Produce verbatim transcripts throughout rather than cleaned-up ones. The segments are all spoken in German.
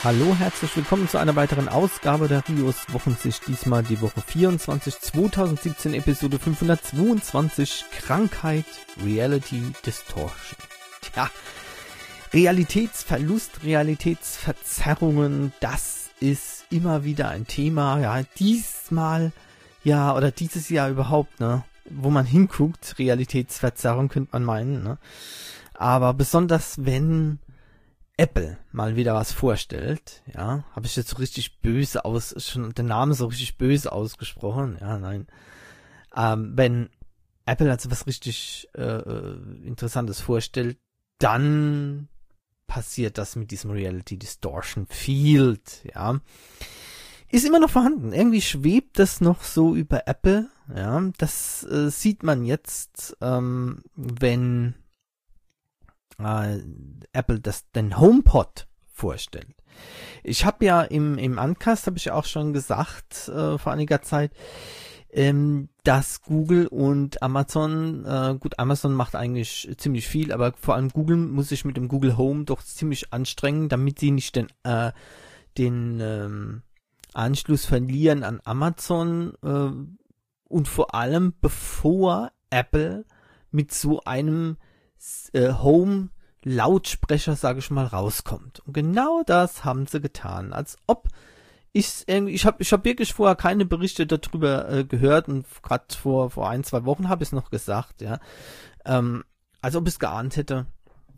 Hallo, herzlich willkommen zu einer weiteren Ausgabe der Rios Wochensicht. Diesmal die Woche vierundzwanzig, zweitausendsiebzehn, Episode fünfhundertzweiundzwanzig, Krankheit, Reality Distortion. Tja, Realitätsverlust, Realitätsverzerrungen, das ist immer wieder ein Thema. Ja, diesmal, ja, oder dieses Jahr überhaupt, ne, wo man hinguckt, Realitätsverzerrung könnte man meinen, ne. Aber besonders wenn Apple mal wieder was vorstellt, ja, habe ich jetzt so richtig böse aus, schon den Namen so richtig böse ausgesprochen, ja, nein, ähm, wenn Apple also was richtig äh, Interessantes vorstellt, dann passiert das mit diesem Reality Distortion Field, ja, ist immer noch vorhanden, irgendwie schwebt das noch so über Apple, ja, das äh, sieht man jetzt, ähm, wenn Uh, Apple das den HomePod vorstellt. Ich habe ja im im Uncast habe ich ja auch schon gesagt äh, vor einiger Zeit, ähm, dass Google und Amazon, äh, gut, Amazon macht eigentlich ziemlich viel, aber vor allem Google muss sich mit dem Google Home doch ziemlich anstrengen, damit sie nicht den äh, den ähm, Anschluss verlieren an Amazon äh, und vor allem bevor Apple mit so einem Home Lautsprecher, sage ich mal, rauskommt. Und genau das haben sie getan. Als ob ich irgendwie, ich habe ich hab wirklich vorher keine Berichte darüber äh, gehört und gerade vor vor ein, zwei Wochen habe ich es noch gesagt, ja. Ähm, als ob ich es geahnt hätte,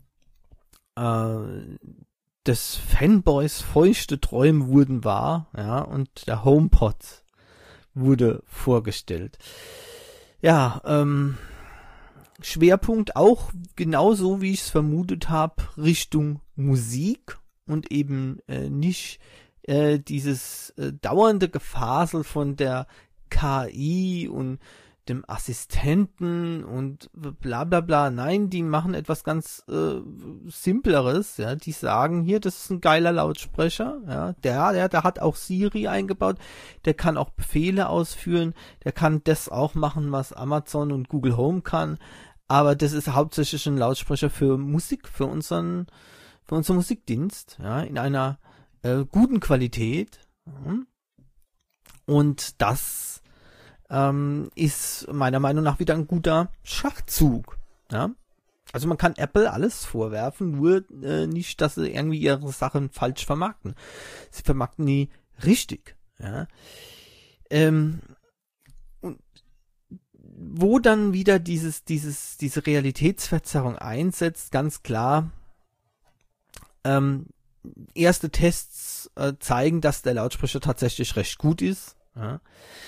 äh, des Fanboys feuchte Träume wurden wahr, ja, und der HomePod wurde vorgestellt. Ja, ähm, Schwerpunkt auch, genauso wie ich es vermutet habe, Richtung Musik und eben äh, nicht äh, dieses äh, dauernde Gefasel von der K I und dem Assistenten und bla bla bla. Nein, die machen etwas ganz äh, Simpleres, ja, die sagen hier, das ist ein geiler Lautsprecher, ja, der, der, der hat auch Siri eingebaut, der kann auch Befehle ausführen, der kann das auch machen, was Amazon und Google Home kann, aber das ist hauptsächlich ein Lautsprecher für Musik, für unseren, für unseren Musikdienst, ja, in einer äh, guten Qualität, ja. Und das ähm, ist meiner Meinung nach wieder ein guter Schachzug, ja. Also man kann Apple alles vorwerfen, nur äh, nicht, dass sie irgendwie ihre Sachen falsch vermarkten. Sie vermarkten die richtig, ja. Ähm, und wo dann wieder dieses, dieses, diese Realitätsverzerrung einsetzt, ganz klar, ähm, erste Tests äh, zeigen, dass der Lautsprecher tatsächlich recht gut ist, ja.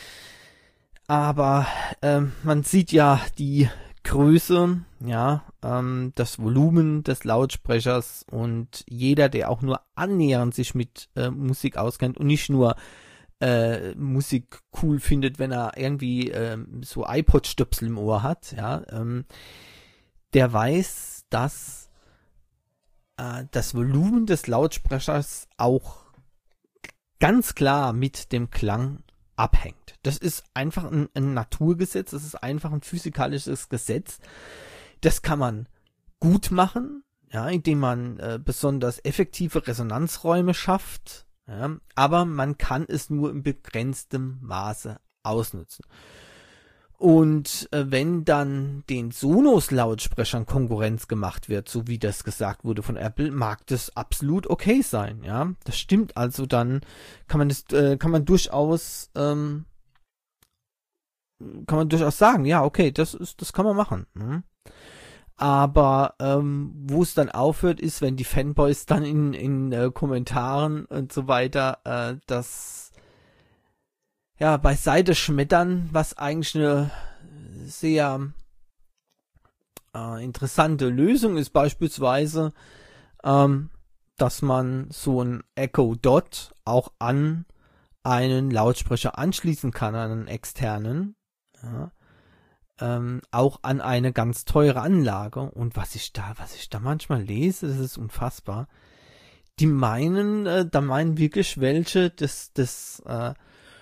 Aber ähm, man sieht ja die Größe, ja, ähm, das Volumen des Lautsprechers und jeder, der auch nur annähernd sich mit äh, Musik auskennt und nicht nur äh, Musik cool findet, wenn er irgendwie ähm, so iPod-Stöpsel im Ohr hat, ja, ähm, der weiß, dass äh, das Volumen des Lautsprechers auch ganz klar mit dem Klang abhängt. Das ist einfach ein, ein Naturgesetz, das ist einfach ein physikalisches Gesetz. Das kann man gut machen, ja, indem man äh, besonders effektive Resonanzräume schafft, ja, aber man kann es nur in begrenztem Maße ausnutzen. Und äh, wenn dann den Sonos-Lautsprechern Konkurrenz gemacht wird, so wie das gesagt wurde von Apple, mag das absolut okay sein, ja. Das stimmt also, dann kann man das, äh, kann man durchaus, ähm, kann man durchaus sagen, ja, okay, das ist, das kann man machen. Ne? Aber ähm, wo es dann aufhört, ist, wenn die Fanboys dann in in äh, Kommentaren und so weiter äh, das ja beiseite schmettern, was eigentlich eine sehr äh, interessante Lösung ist, beispielsweise, ähm, dass man so ein Echo Dot auch an einen Lautsprecher anschließen kann, an einen externen, ja, ähm, auch an eine ganz teure Anlage. Und was ich da, was ich da manchmal lese, das ist unfassbar. Die meinen, äh, da meinen wirklich welche, dass das äh,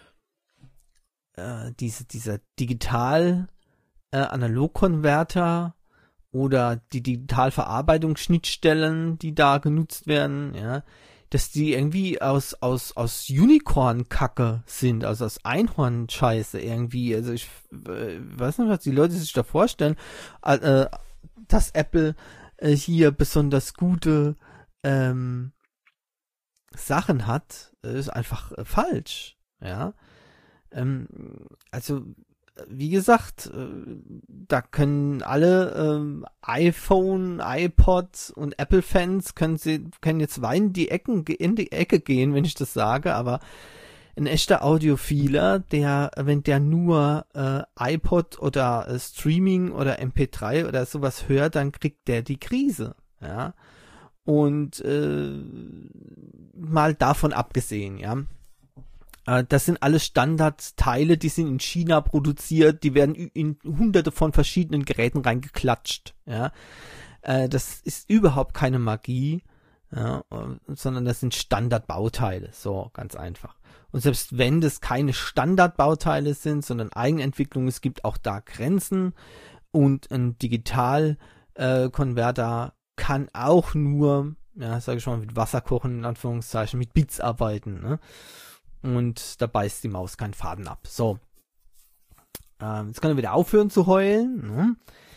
äh, diese dieser digital äh, Analogkonverter oder die Digitalverarbeitungsschnittstellen, die da genutzt werden, ja, dass die irgendwie aus, aus, aus Unicorn-Kacke sind, also aus Einhorn-Scheiße irgendwie. Also ich äh, weiß nicht, was die Leute sich da vorstellen, äh, dass Apple äh, hier besonders gute ähm, Sachen hat, ist einfach äh, falsch, ja. Ähm, also, wie gesagt, äh, da können alle ähm, iPhone, iPod und Apple-Fans können sie können jetzt weinend die Ecken in die Ecke gehen, wenn ich das sage, aber ein echter Audiophiler, der, wenn der nur äh, iPod oder äh, Streaming oder M P drei oder sowas hört, dann kriegt der die Krise, ja. Und äh, mal davon abgesehen, ja. Äh, das sind alles Standardteile, die sind in China produziert, die werden in hunderte von verschiedenen Geräten reingeklatscht, ja. Äh, das ist überhaupt keine Magie, ja, sondern das sind Standardbauteile, so ganz einfach. Und selbst wenn das keine Standardbauteile sind, sondern Eigenentwicklung, es gibt auch da Grenzen und ein Digitalkonverter äh, kann auch nur, ja, sage ich mal, mit Wasser kochen, in Anführungszeichen, mit Bits arbeiten, ne? Und da beißt die Maus keinen Faden ab. So. Ähm, jetzt kann er wieder aufhören zu heulen, ne?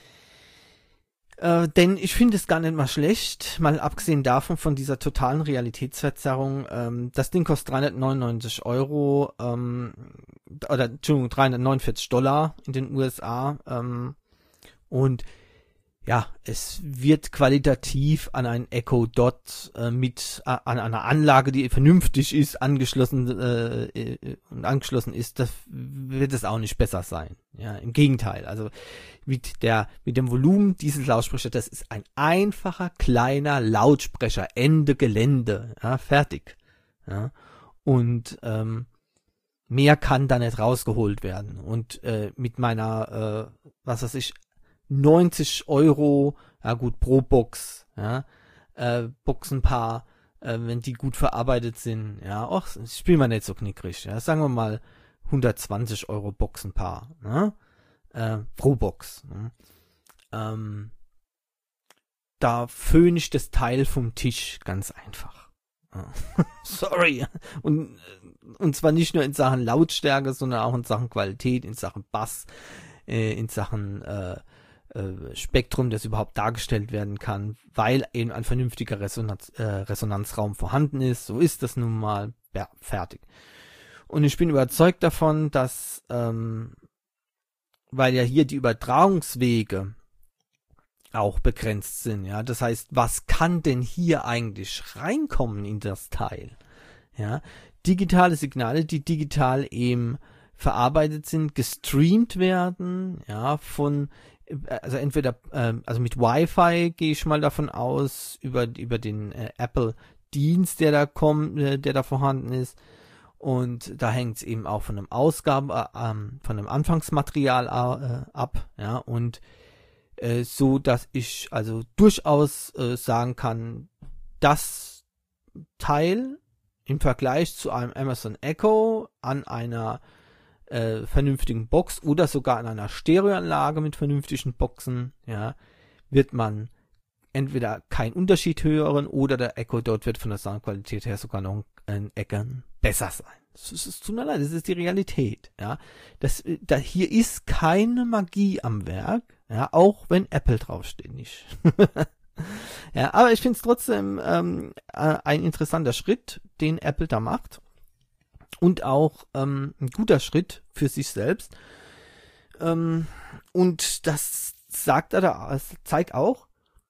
Äh, denn ich finde es gar nicht mal schlecht, mal abgesehen davon, von dieser totalen Realitätsverzerrung. Ähm, das Ding kostet dreihundertneunundneunzig Euro, ähm, oder, Entschuldigung, dreihundertneunundvierzig Dollar in den U S A, ähm, und ja, es wird qualitativ an ein Echo Dot äh, mit äh, an einer Anlage, die vernünftig ist, angeschlossen äh, äh, angeschlossen ist, das wird es auch nicht besser sein. Ja, im Gegenteil. Also mit der mit dem Volumen dieses Lautsprechers, das ist ein einfacher kleiner Lautsprecher, Ende Gelände, ja, fertig. Ja, und ähm, mehr kann da nicht rausgeholt werden. Und äh, mit meiner, äh, was weiß ich, neunzig Euro, ja gut, pro Box, ja, äh, Boxenpaar, äh, wenn die gut verarbeitet sind, ja, och, spielen wir nicht so knickrig, ja, sagen wir mal hundertzwanzig Euro Boxenpaar, ne, äh, pro Box, ne? ähm, da föhne ich das Teil vom Tisch, ganz einfach. Ja. Sorry. Und, und zwar nicht nur in Sachen Lautstärke, sondern auch in Sachen Qualität, in Sachen Bass, äh, in Sachen äh, Spektrum, das überhaupt dargestellt werden kann, weil eben ein vernünftiger Resonanz, äh, Resonanzraum vorhanden ist. So ist das nun mal. Ja, fertig. Und ich bin überzeugt davon, dass, ähm, weil ja hier die Übertragungswege auch begrenzt sind, ja, das heißt, was kann denn hier eigentlich reinkommen in das Teil? Ja, digitale Signale, die digital eben verarbeitet sind, gestreamt werden, ja, von also entweder, ähm, also mit Wi-Fi gehe ich mal davon aus, über, über den äh, Apple-Dienst, der da kommt, äh, der da vorhanden ist. Und da hängt es eben auch von einem Ausgabe, äh, ähm, von einem Anfangsmaterial äh, ab, ja, und äh, so, dass ich also durchaus äh, sagen kann, das Teil im Vergleich zu einem Amazon Echo an einer Äh, vernünftigen Box oder sogar in einer Stereoanlage mit vernünftigen Boxen, ja, wird man entweder keinen Unterschied hören oder der Echo Dot wird von der Soundqualität her sogar noch ein Ecken besser sein. Es ist, tut mir leid, das ist die Realität, ja. Das, da, hier ist keine Magie am Werk, ja, auch wenn Apple draufsteht, nicht. Ja, aber ich finde es trotzdem ähm, ein interessanter Schritt, den Apple da macht. Und auch ähm, ein guter Schritt für sich selbst. Ähm, und das sagt er da, das zeigt auch,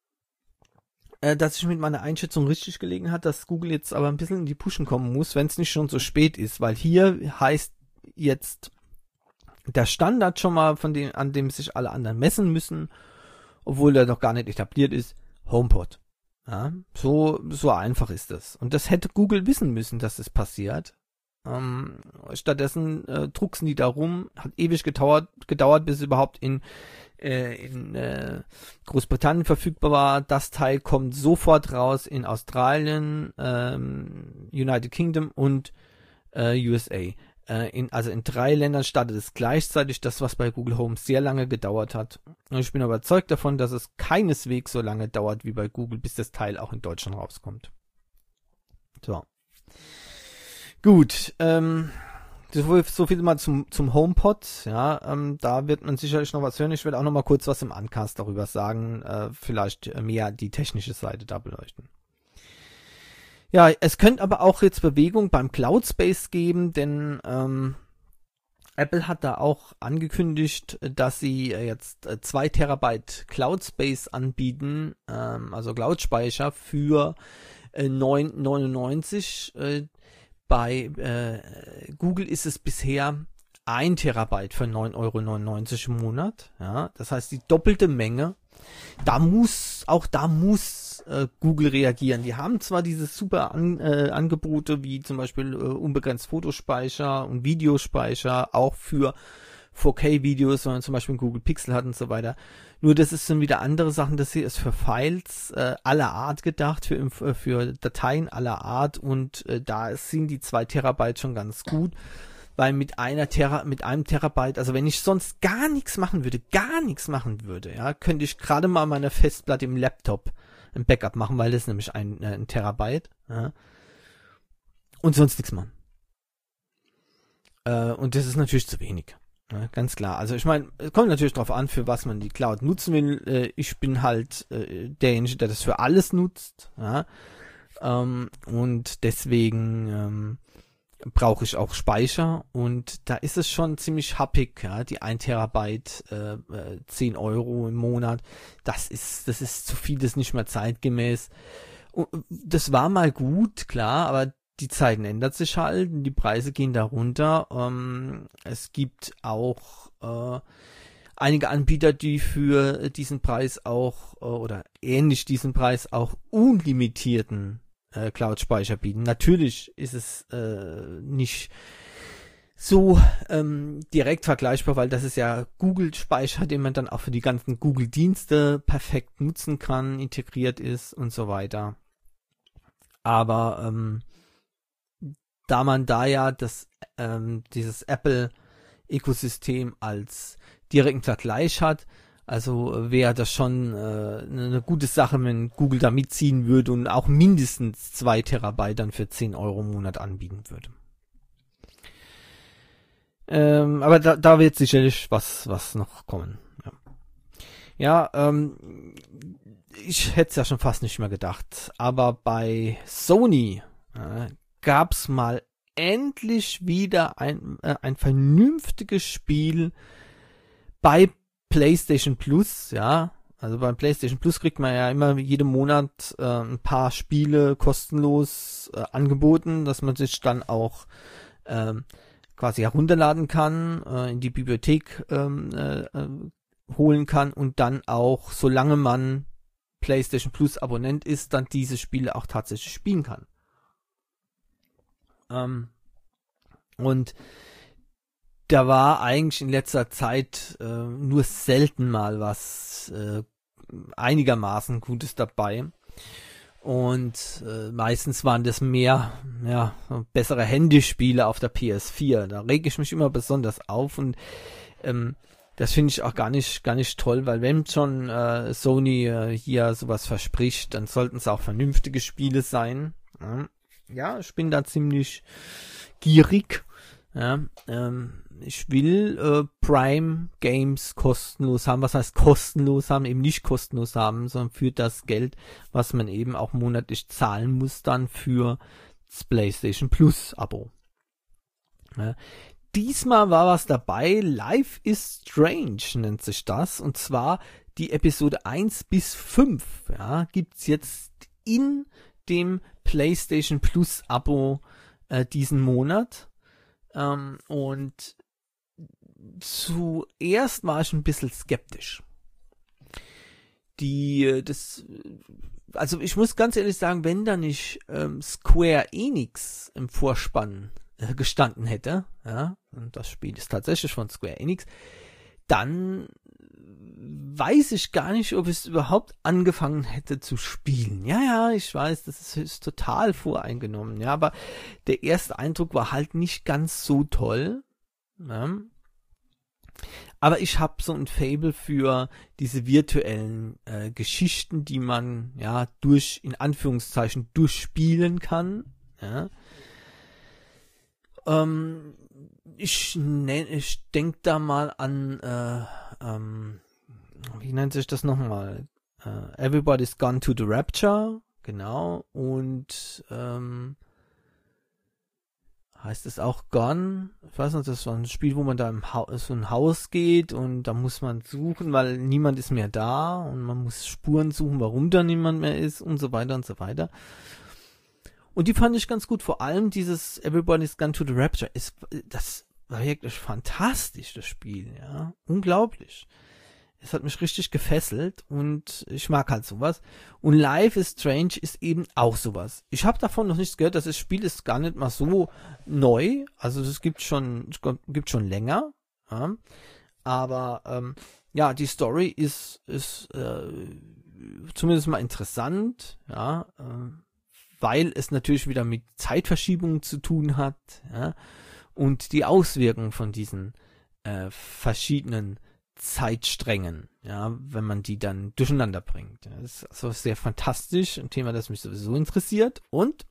äh, dass ich mit meiner Einschätzung richtig gelegen hat, dass Google jetzt aber ein bisschen in die Pushen kommen muss, wenn es nicht schon so spät ist. Weil hier heißt jetzt der Standard schon mal, von dem, an dem sich alle anderen messen müssen, obwohl der noch gar nicht etabliert ist, HomePod. Ja, so, so einfach ist das. Und das hätte Google wissen müssen, dass das passiert. Ähm, stattdessen äh, drucksen die da rum, hat ewig gedauert, gedauert, bis es überhaupt in, äh, in äh, Großbritannien verfügbar war. Das Teil kommt sofort raus in Australien, ähm, United Kingdom und äh, U S A. Äh, in, also in drei Ländern startet es gleichzeitig, das was bei Google Home sehr lange gedauert hat. Und ich bin überzeugt davon, dass es keineswegs so lange dauert wie bei Google, bis das Teil auch in Deutschland rauskommt. So. Gut, ähm, so, so viel mal zum, zum HomePod, ja, ähm, da wird man sicherlich noch was hören. Ich werde auch noch mal kurz was im Uncast darüber sagen, äh, vielleicht mehr die technische Seite da beleuchten. Ja, es könnte aber auch jetzt Bewegung beim Cloud Space geben, denn ähm, Apple hat da auch angekündigt, dass sie jetzt zwei Terabyte Cloud Space anbieten, ähm, also Cloud-Speicher für äh, neun neunundneunzig. Äh, bei äh, Google ist es bisher ein Terabyte für neun Euro neunundneunzig im Monat. Ja, das heißt die doppelte Menge. Da muss, auch da muss äh, Google reagieren. Die haben zwar diese super an, äh, Angebote wie zum Beispiel äh, unbegrenzt Fotospeicher und Videospeicher, auch für vier K-Videos, wenn man zum Beispiel einen Google Pixel hat und so weiter. Nur das ist dann wieder andere Sachen. Das hier ist für Files äh, aller Art gedacht, für, äh, für Dateien aller Art und äh, da sind die zwei Terabyte schon ganz gut. Weil mit einer Tera, mit einem Terabyte, also wenn ich sonst gar nichts machen würde, gar nichts machen würde, ja, könnte ich gerade mal meine Festplatte im Laptop ein Backup machen, weil das ist nämlich ein, ein Terabyte, ja, und sonst nichts machen. Äh, und das ist natürlich zu wenig, ja, ganz klar. Also ich meine, es kommt natürlich darauf an, für was man die Cloud nutzen will. Äh, ich bin halt äh, derjenige, der das für alles nutzt, ja, ähm, und deswegen ähm, brauche ich auch Speicher und da ist es schon ziemlich happig, ja, die ein Terabyte, äh, zehn Euro im Monat, das ist, das ist zu viel, das ist nicht mehr zeitgemäß. Und das war mal gut, klar, aber die Zeiten ändern sich halt, die Preise gehen da runter. Ähm, es gibt auch äh, einige Anbieter, die für diesen Preis auch, äh, oder ähnlich diesen Preis auch unlimitierten Cloud-Speicher bieten. Natürlich ist es äh, nicht so ähm, direkt vergleichbar, weil das ist ja Google-Speicher, den man dann auch für die ganzen Google-Dienste perfekt nutzen kann, integriert ist und so weiter. Aber ähm, da man da ja das ähm, dieses Apple-Ökosystem als direkten Vergleich hat, also wäre das schon äh, eine gute Sache, wenn Google da mitziehen würde und auch mindestens zwei Terabyte dann für zehn Euro im Monat anbieten würde. Ähm, aber da, da wird sicherlich was, was noch kommen. Ja, ja ähm, ich hätte es ja schon fast nicht mehr gedacht. Aber bei Sony äh, gab es mal endlich wieder ein, äh, ein vernünftiges Spiel bei PlayStation Plus, ja, also beim PlayStation Plus kriegt man ja immer jeden Monat äh, ein paar Spiele kostenlos äh, angeboten, dass man sich dann auch äh, quasi herunterladen kann, äh, in die Bibliothek ähm, äh, holen kann und dann auch, solange man PlayStation Plus Abonnent ist, dann diese Spiele auch tatsächlich spielen kann. Ähm, und da war eigentlich in letzter Zeit äh, nur selten mal was äh, einigermaßen Gutes dabei. Und äh, meistens waren das mehr ja, bessere Handyspiele auf der P S vier. Da rege ich mich immer besonders auf und ähm, das finde ich auch gar nicht gar nicht toll, weil wenn schon äh, Sony äh, hier sowas verspricht, dann sollten es auch vernünftige Spiele sein. Ja, ja, ich bin da ziemlich gierig. Ja, ähm, ich will äh, Prime Games kostenlos haben. Was heißt kostenlos haben? Eben nicht kostenlos haben, sondern für das Geld, was man eben auch monatlich zahlen muss dann für das PlayStation Plus Abo. Ja. Diesmal war was dabei. Life is Strange nennt sich das. Und zwar die Episode eins bis fünf. Ja, gibt's jetzt in dem PlayStation Plus Abo äh, diesen Monat. Um, und zuerst war ich ein bisschen skeptisch. Die, das, also ich muss ganz ehrlich sagen, wenn da nicht ähm, Square Enix im Vorspann äh, gestanden hätte, ja, und das Spiel ist tatsächlich von Square Enix, dann weiß ich gar nicht, ob ich es überhaupt angefangen hätte zu spielen. Ja, ja, ich weiß, das ist, ist total voreingenommen, ja, aber der erste Eindruck war halt nicht ganz so toll. Ja. Aber ich habe so ein Faible für diese virtuellen äh, Geschichten, die man ja durch, in Anführungszeichen, durchspielen kann. Ja. Ähm, ich nenn, ich denke da mal an, äh, ähm, wie nennt sich das nochmal? Uh, Everybody's Gone to the Rapture, genau, und ähm, heißt es auch Gone? Ich weiß nicht, das war ein Spiel, wo man da im ha- so ein Haus geht und da muss man suchen, weil niemand ist mehr da und man muss Spuren suchen, warum da niemand mehr ist und so weiter und so weiter. Und die fand ich ganz gut, vor allem dieses Everybody's Gone to the Rapture, ist, das war wirklich fantastisch, das Spiel, ja, unglaublich. Es hat mich richtig gefesselt und ich mag halt sowas. Und Life is Strange ist eben auch sowas. Ich habe davon noch nichts gehört, das Spiel ist gar nicht mal so neu. Also es gibt schon, gibt schon länger. Ja. Aber ähm, ja, die Story ist, ist äh, zumindest mal interessant, ja, äh, weil es natürlich wieder mit Zeitverschiebungen zu tun hat, ja, und die Auswirkungen von diesen äh, verschiedenen Zeitsträngen, ja, wenn man die dann durcheinander bringt. Das ist also sehr fantastisch, ein Thema, das mich sowieso interessiert. Und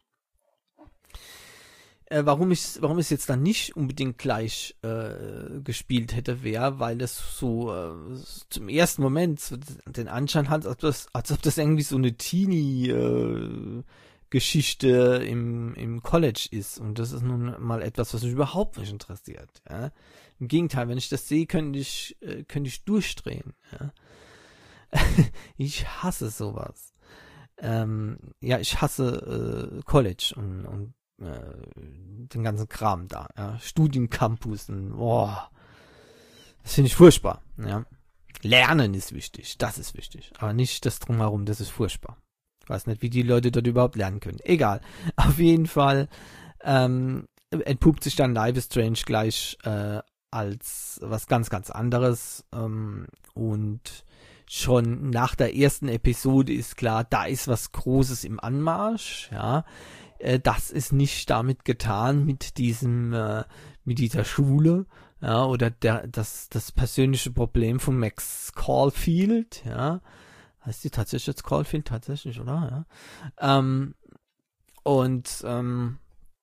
äh, warum ich warum ich es jetzt dann nicht unbedingt gleich äh, gespielt hätte, wäre, weil das so äh, zum ersten Moment so den Anschein hat, als ob das, als ob das irgendwie so eine Teenie äh, Geschichte im, im College ist. Und das ist nun mal etwas, was mich überhaupt nicht interessiert. Ja. Im Gegenteil, wenn ich das sehe, könnte ich, äh, könnte ich durchdrehen. Ja. Ich hasse sowas. Ähm, ja, ich hasse äh, College und, und äh, den ganzen Kram da. Ja. Studiencampus und boah, das finde ich furchtbar. Ja. Lernen ist wichtig, das ist wichtig. Aber nicht das Drumherum, das ist furchtbar. Ich weiß nicht, wie die Leute dort überhaupt lernen können. Egal. Auf jeden Fall ähm, entpuppt sich dann Life is Strange gleich äh, als was ganz, ganz anderes. Ähm, und schon nach der ersten Episode ist klar, da ist was Großes im Anmarsch. Ja, äh, das ist nicht damit getan mit diesem, äh, mit dieser Schule. Ja, oder der, das, das persönliche Problem von Max Caulfield. Ja. Heißt die tatsächlich jetzt Caulfield? Tatsächlich, oder? Ja. Ähm, und ähm,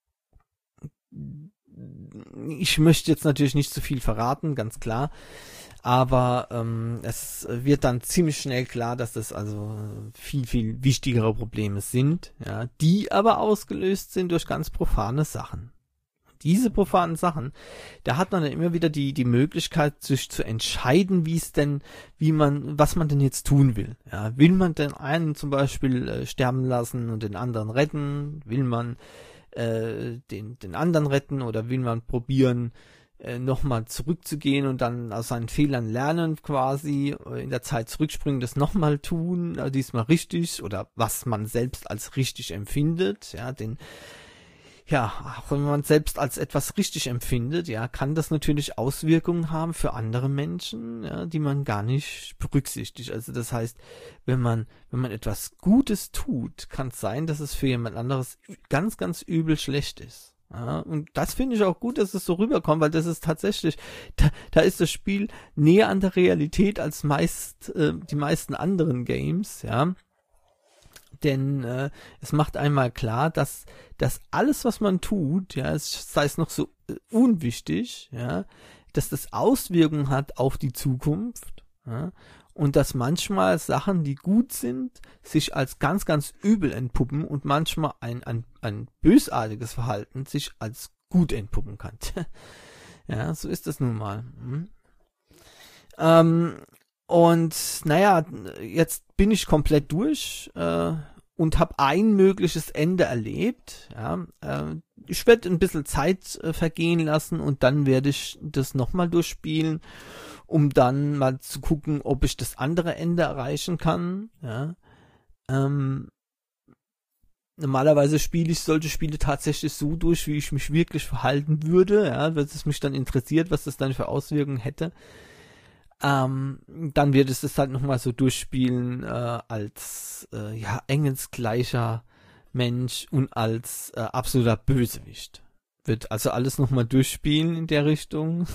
ich möchte jetzt natürlich nicht zu viel verraten, ganz klar. Aber ähm, es wird dann ziemlich schnell klar, dass das also viel, viel wichtigere Probleme sind, ja, die aber ausgelöst sind durch ganz profane Sachen. Diese profanen Sachen, da hat man dann immer wieder die die Möglichkeit, sich zu entscheiden, wie es denn, wie man, was man denn jetzt tun will. Ja, will man den einen zum Beispiel äh, sterben lassen und den anderen retten? Will man äh, den den anderen retten oder will man probieren, äh, nochmal zurückzugehen und dann aus seinen Fehlern lernen, quasi äh, in der Zeit zurückspringen, das nochmal tun, äh, diesmal richtig oder was man selbst als richtig empfindet, ja, den Ja, auch wenn man selbst als etwas richtig empfindet, ja, kann das natürlich Auswirkungen haben für andere Menschen, ja, die man gar nicht berücksichtigt. Also das heißt, wenn man, wenn man etwas Gutes tut, kann es sein, dass es für jemand anderes ganz, ganz übel schlecht ist. Ja, und das finde ich auch gut, dass es so rüberkommt, weil das ist tatsächlich, da, da ist das Spiel näher an der Realität als meist, äh, die meisten anderen Games, ja. Denn äh, es macht einmal klar, dass, dass alles, was man tut, ja, es, sei es noch so äh, unwichtig, ja, dass das Auswirkungen hat auf die Zukunft, ja, und dass manchmal Sachen, die gut sind, sich als ganz, ganz übel entpuppen und manchmal ein, ein, ein bösartiges Verhalten sich als gut entpuppen kann. Ja, so ist das nun mal. Hm. Ähm, Und naja, jetzt bin ich komplett durch äh, und habe ein mögliches Ende erlebt. Ja, äh, ich werde ein bisschen Zeit äh, vergehen lassen und dann werde ich das nochmal durchspielen, um dann mal zu gucken, ob ich das andere Ende erreichen kann. Ja, ähm, normalerweise spiele ich solche Spiele tatsächlich so durch, wie ich mich wirklich verhalten würde. Ja, wenn es mich dann interessiert, was das dann für Auswirkungen hätte. Ähm, dann wird es das halt nochmal so durchspielen äh, als äh, ja, engelsgleicher Mensch und als äh, absoluter Bösewicht. Wird also alles nochmal durchspielen in der Richtung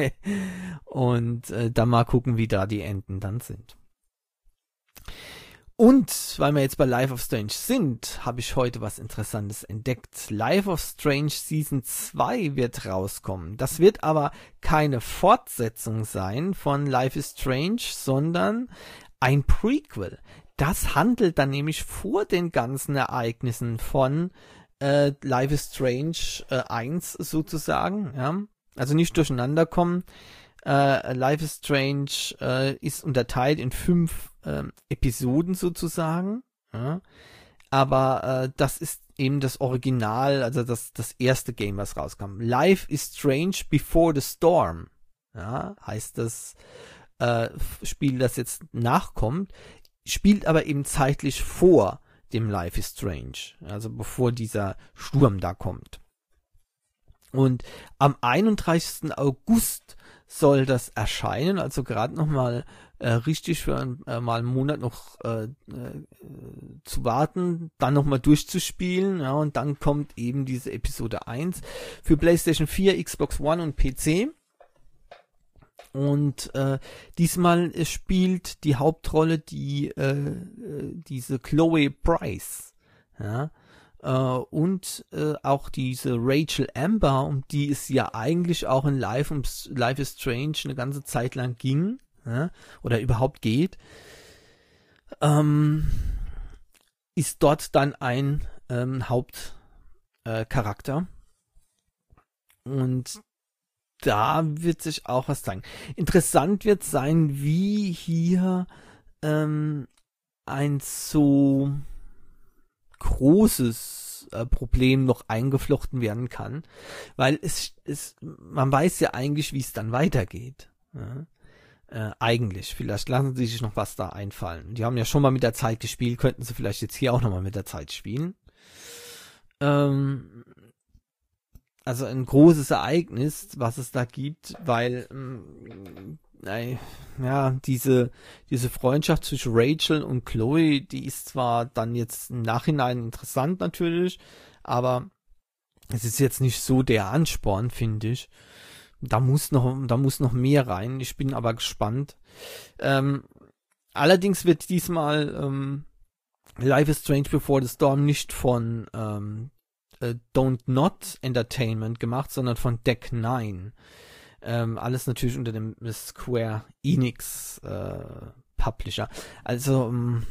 und äh, dann mal gucken, wie da die Enden dann sind. Und weil wir jetzt bei Life of Strange sind, habe ich heute was Interessantes entdeckt. Life of Strange Season zwei wird rauskommen. Das wird aber keine Fortsetzung sein von Life is Strange, sondern ein Prequel. Das handelt dann nämlich vor den ganzen Ereignissen von äh, Life is Strange äh, eins sozusagen. Ja? Also nicht durcheinander kommen. Uh, Life is Strange uh, ist unterteilt in fünf uh, Episoden sozusagen, ja? aber uh, das ist eben das Original, also das, das erste Game, was rauskam. Life is Strange Before the Storm, ja? heißt das uh, Spiel, das jetzt nachkommt, spielt aber eben zeitlich vor dem Life is Strange, also bevor dieser Sturm da kommt. Und am einunddreißigsten August soll das erscheinen, also gerade noch mal äh, richtig für ein, äh, mal einen Monat noch äh, äh, zu warten, dann noch mal durchzuspielen, ja, und dann kommt eben diese Episode eins für PlayStation vier, Xbox One und P C. Und äh, diesmal äh, spielt die Hauptrolle die äh, diese Chloe Price, ja. Uh, und uh, auch diese Rachel Amber, um die es ja eigentlich auch in Life, um Life is Strange eine ganze Zeit lang ging, ja, oder überhaupt geht, ähm, ist dort dann ein ähm, Hauptcharakter. Äh, und da wird sich auch was zeigen. Interessant wird sein, wie hier ähm, ein so großes äh, Problem noch eingeflochten werden kann, weil es, es man weiß ja eigentlich, wie es dann weitergeht. Ja? Äh, eigentlich, vielleicht lassen sie sich noch was da einfallen. Die haben ja schon mal mit der Zeit gespielt, könnten sie vielleicht jetzt hier auch noch mal mit der Zeit spielen. Ähm, also ein großes Ereignis, was es da gibt, weil ähm, ja, diese, diese Freundschaft zwischen Rachel und Chloe, die ist zwar dann jetzt im Nachhinein interessant natürlich, aber es ist jetzt nicht so der Ansporn, finde ich. Da muss noch, da muss noch mehr rein. Ich bin aber gespannt. Ähm, allerdings wird diesmal ähm, Life is Strange Before the Storm nicht von ähm, äh, Don't Not Entertainment gemacht, sondern von Deck neun. Ähm, alles natürlich unter dem Square Enix äh, Publisher. Also ähm,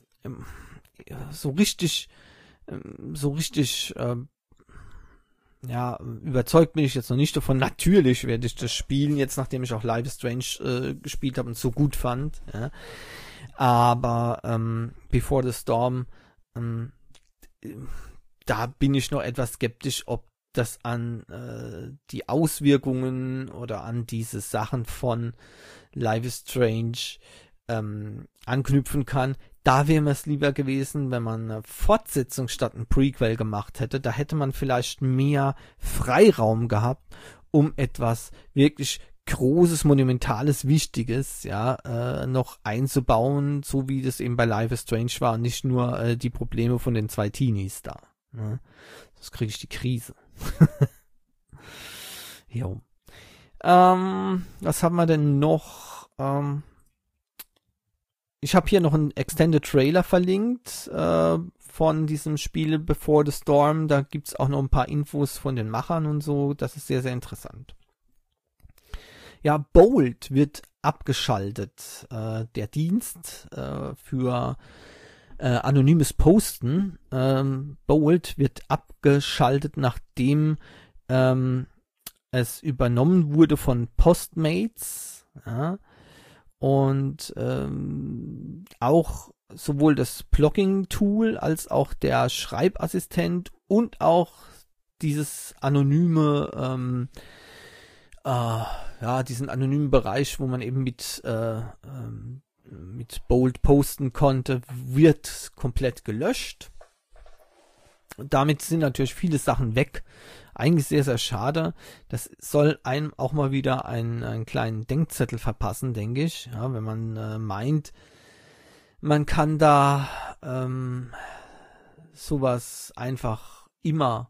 so richtig ähm, so richtig äh, ja, überzeugt bin ich jetzt noch nicht davon. Natürlich werde ich das spielen, jetzt nachdem ich auch Life is Strange äh, gespielt habe und so gut fand. Ja. Aber ähm, Before the Storm, ähm, da bin ich noch etwas skeptisch, ob das an äh, die Auswirkungen oder an diese Sachen von Life is Strange ähm, anknüpfen kann. Da wäre mir es lieber gewesen, wenn man eine Fortsetzung statt ein Prequel gemacht hätte. Da hätte man vielleicht mehr Freiraum gehabt, um etwas wirklich Großes, Monumentales, Wichtiges ja äh, noch einzubauen, so wie das eben bei Life is Strange war und nicht nur äh, die Probleme von den zwei Teenies da. Ne? Sonst kriege ich die Krise. Jo. Ähm, was haben wir denn noch? Ähm, ich habe hier noch einen Extended Trailer verlinkt äh, von diesem Spiel Before the Storm. Da gibt es auch noch ein paar Infos von den Machern und so. Das ist sehr, sehr interessant. Ja, Bolt wird abgeschaltet. Äh, der Dienst äh, für äh, anonymes Posten. Ähm, Bolt wird abgeschaltet, nachdem ähm, es übernommen wurde von Postmates. Ja. Und ähm, auch sowohl das Blogging-Tool als auch der Schreibassistent und auch dieses anonyme ähm, äh, ja, diesen anonymen Bereich, wo man eben mit äh, ähm, mit Bolt posten konnte, wird komplett gelöscht. Und damit sind natürlich viele Sachen weg. Eigentlich sehr, sehr schade. Das soll einem auch mal wieder einen, einen kleinen Denkzettel verpassen, denke ich. Ja, wenn man äh, meint, man kann da ähm, sowas einfach immer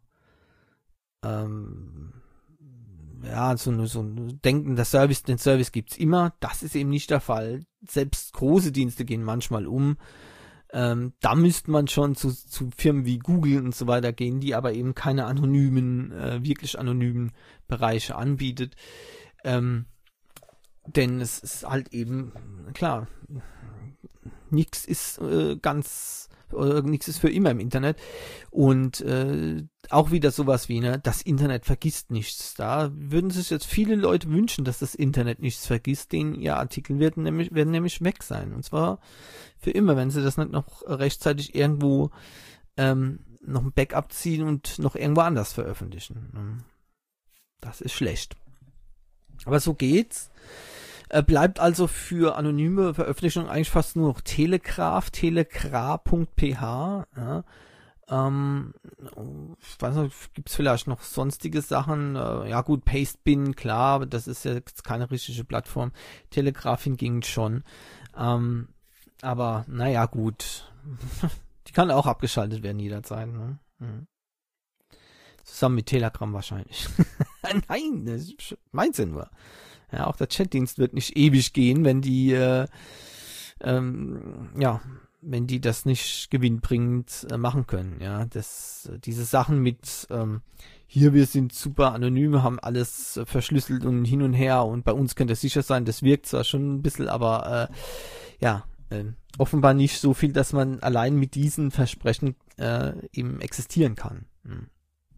ähm, ja, so, so denken, der Service, den Service gibt's immer. Das ist eben nicht der Fall. Selbst große Dienste gehen manchmal um. Ähm, da müsste man schon zu, zu Firmen wie Google und so weiter gehen, die aber eben keine anonymen, äh, wirklich anonymen Bereiche anbietet. Ähm, denn es ist halt eben, klar, nichts ist äh, ganz, oder nichts ist für immer im Internet. Und äh, auch wieder sowas wie, ne, das Internet vergisst nichts. Da würden sich jetzt viele Leute wünschen, dass das Internet nichts vergisst, denen ihr Artikel werden nämlich, werden nämlich weg sein. Und zwar für immer, wenn sie das nicht noch rechtzeitig irgendwo ähm, noch ein Backup ziehen und noch irgendwo anders veröffentlichen. Das ist schlecht. Aber so geht's. Äh, bleibt also für anonyme Veröffentlichungen eigentlich fast nur noch Telegraph, telegraph punkt p h. Ja. Ähm, ich weiß nicht, gibt's vielleicht noch sonstige Sachen? Äh, ja gut, Pastebin, klar, aber das ist ja jetzt keine richtige Plattform. Telegraph hingegen schon. Ähm, aber naja, gut. Die kann auch abgeschaltet werden jederzeit. Ne? Mhm. Zusammen mit Telegram wahrscheinlich. Nein, das meint sie nur. Ja, auch der Chatdienst wird nicht ewig gehen, wenn die, äh, ähm, ja, wenn die das nicht gewinnbringend äh, machen können. Ja, das, diese Sachen mit, ähm, hier wir sind super anonym, haben alles äh, verschlüsselt und hin und her und bei uns könnt ihr sicher sein, das wirkt zwar schon ein bisschen, aber äh, ja, äh, offenbar nicht so viel, dass man allein mit diesen Versprechen äh, eben existieren kann. Hm.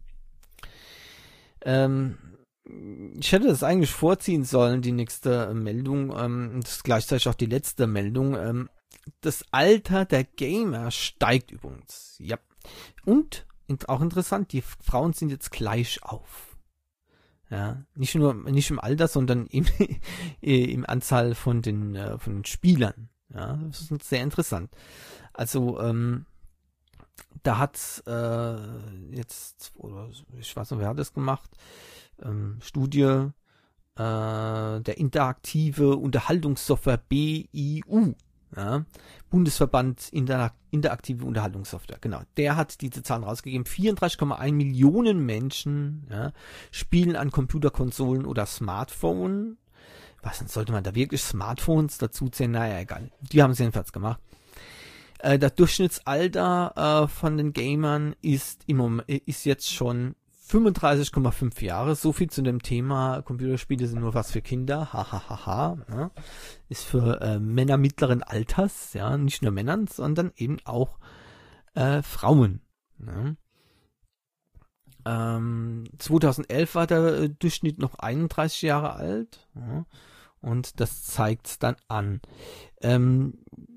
Ähm, Ich hätte das eigentlich vorziehen sollen, die nächste äh, Meldung. Ähm, das ist gleichzeitig auch die letzte Meldung. Ähm, das Alter der Gamer steigt übrigens. Ja. Und in, auch interessant, die Frauen sind jetzt gleich auf. Ja, nicht nur nicht im Alter, sondern im, im Anzahl von den äh, von den Spielern. Ja, das ist sehr interessant. Also ähm, da hat äh, jetzt, oder ich weiß nicht, wer hat das gemacht? Ähm, Studie, äh, der interaktive Unterhaltungssoftware B I U, ja, Bundesverband Interak- interaktive Unterhaltungssoftware, genau, der hat diese Zahlen rausgegeben. vierunddreißig Komma eins Millionen Menschen, ja, spielen an Computerkonsolen oder Smartphone. Was sollte man da wirklich Smartphones dazu zählen? Naja, egal. Die haben es jedenfalls gemacht. Äh, das Durchschnittsalter äh, von den Gamern ist im Moment, ist jetzt schon fünfunddreißig Komma fünf Jahre. So viel zu dem Thema, Computerspiele sind nur was für Kinder. Hahaha. Ha, ha, ha, ja. Ist für äh, Männer mittleren Alters, ja, nicht nur Männern, sondern eben auch äh, Frauen. Ja. Ähm, zweitausendelf war der äh, Durchschnitt noch einunddreißig Jahre alt. Ja. Und das zeigt dann an. Ähm,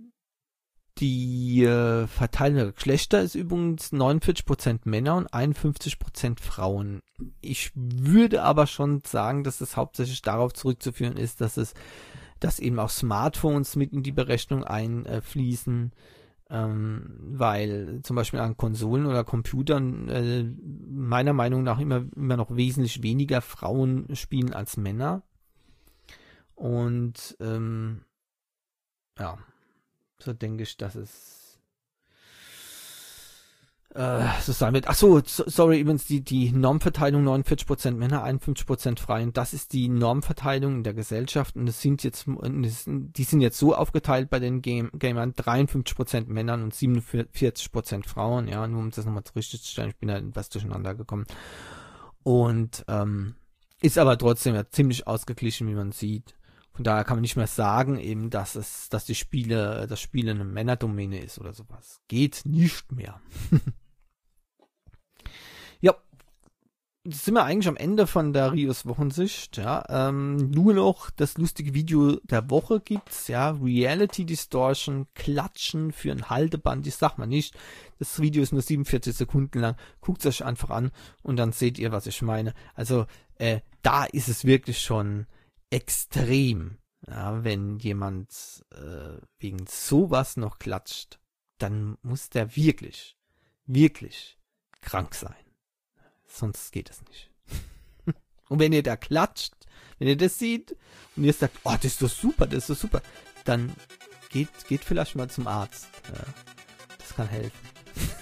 Die äh, Verteilung der Geschlechter ist übrigens neunundvierzig Prozent Männer und einundfünfzig Prozent Frauen. Ich würde aber schon sagen, dass es hauptsächlich darauf zurückzuführen ist, dass es, dass eben auch Smartphones mit in die Berechnung einfließen, ähm, weil zum Beispiel an Konsolen oder Computern äh, meiner Meinung nach immer, immer noch wesentlich weniger Frauen spielen als Männer. Und ähm, ja, so denke ich, dass es äh, so sein wird. Achso, so, sorry, übrigens die, die Normverteilung neunundvierzig Prozent Männer, einundfünfzig Prozent Frauen, das ist die Normverteilung in der Gesellschaft und es sind jetzt, die sind jetzt so aufgeteilt bei den Game, Gamern, dreiundfünfzig Prozent Männern und siebenundvierzig Prozent Frauen, ja, nur um das nochmal richtig zu stellen, ich bin da etwas durcheinander gekommen. Und ähm, ist aber trotzdem ja ziemlich ausgeglichen, wie man sieht. Von daher kann man nicht mehr sagen, eben, dass es, dass die Spiele, das Spiel eine Männerdomäne ist oder sowas. Geht nicht mehr. Ja, jetzt sind wir eigentlich am Ende von der Rios Wochensicht. Ja, ähm, nur noch das lustige Video der Woche gibt's. Ja, Reality Distortion, Klatschen für ein Halteband. Ich sag mal nicht. Das Video ist nur siebenundvierzig Sekunden lang. Guckt's euch einfach an und dann seht ihr, was ich meine. Also äh, da ist es wirklich schon extrem, ja, wenn jemand äh, wegen sowas noch klatscht, dann muss der wirklich, wirklich krank sein. Sonst geht es nicht. Und wenn ihr da klatscht, wenn ihr das seht und ihr sagt, oh, das ist doch super, das ist doch super, dann geht, geht vielleicht mal zum Arzt. Ja, das kann helfen.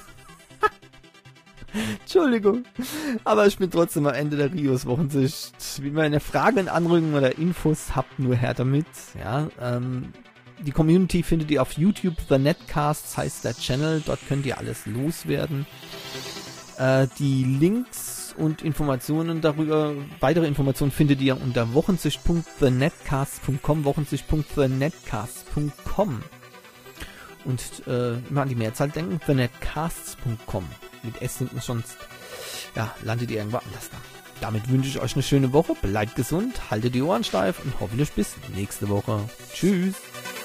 Entschuldigung, aber ich bin trotzdem am Ende der Rios Wochensicht. Wie ihr eine Fragen, Anregungen oder Infos habt, nur her damit. Ja, ähm, die Community findet ihr auf YouTube, The Netcasts heißt der Channel, dort könnt ihr alles loswerden. Äh, die Links und Informationen darüber, weitere Informationen findet ihr unter wochensicht punkt the netcasts punkt com, wochensicht punkt the netcasts punkt com. Und äh, immer an die Mehrzahl denken, the netcasts punkt com. Mit S hinten sonst, ja, landet ihr irgendwo anders da. Damit wünsche ich euch eine schöne Woche, bleibt gesund, haltet die Ohren steif und hoffentlich bis nächste Woche. Tschüss!